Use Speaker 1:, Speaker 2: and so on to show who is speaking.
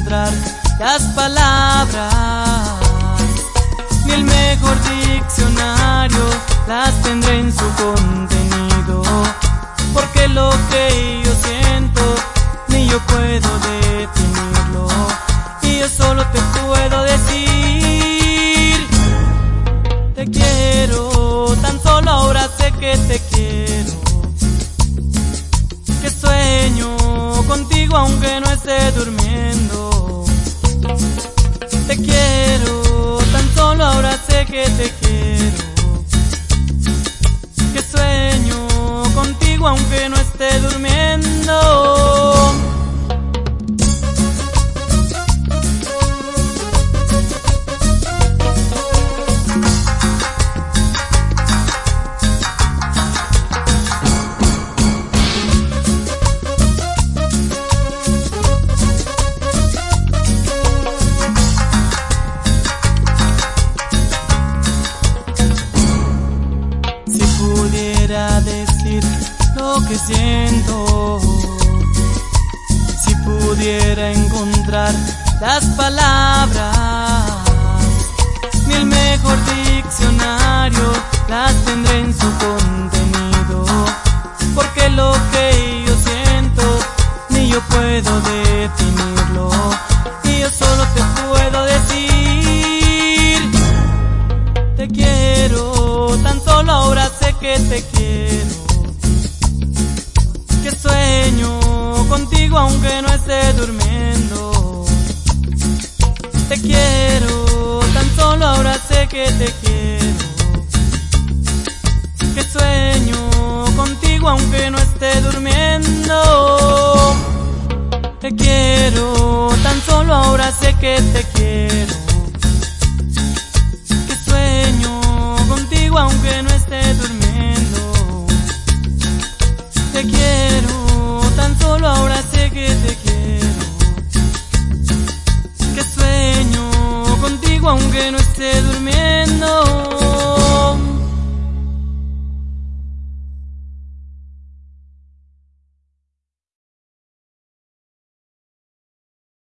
Speaker 1: encontrar las palabras, ni el mejor diccionario las tendré en su contenido, porque lo que yo siento ni yo puedo definirlo, y yo solo te puedo decir: te quiero, tan solo ahora sé que te quiero, que sueño contigo aunque no esté durmiendo. Te quiero, tan solo ahora sé que te quiero, que sueño contigo aunque no esté durmiendo. Decir lo que siento, si pudiera encontrar las palabras, ni el mejor diccionario las tendré en su contenido, porque lo que yo siento ni yo puedo definirlo, y yo solo te puedo decir: te quiero, tan solo ahora sé que te quiero, que sueño contigo aunque no esté durmiendo. Te quiero, tan solo ahora sé que te quiero, que sueño contigo aunque no esté durmiendo. Te quiero, tan solo ahora sé que te quiero,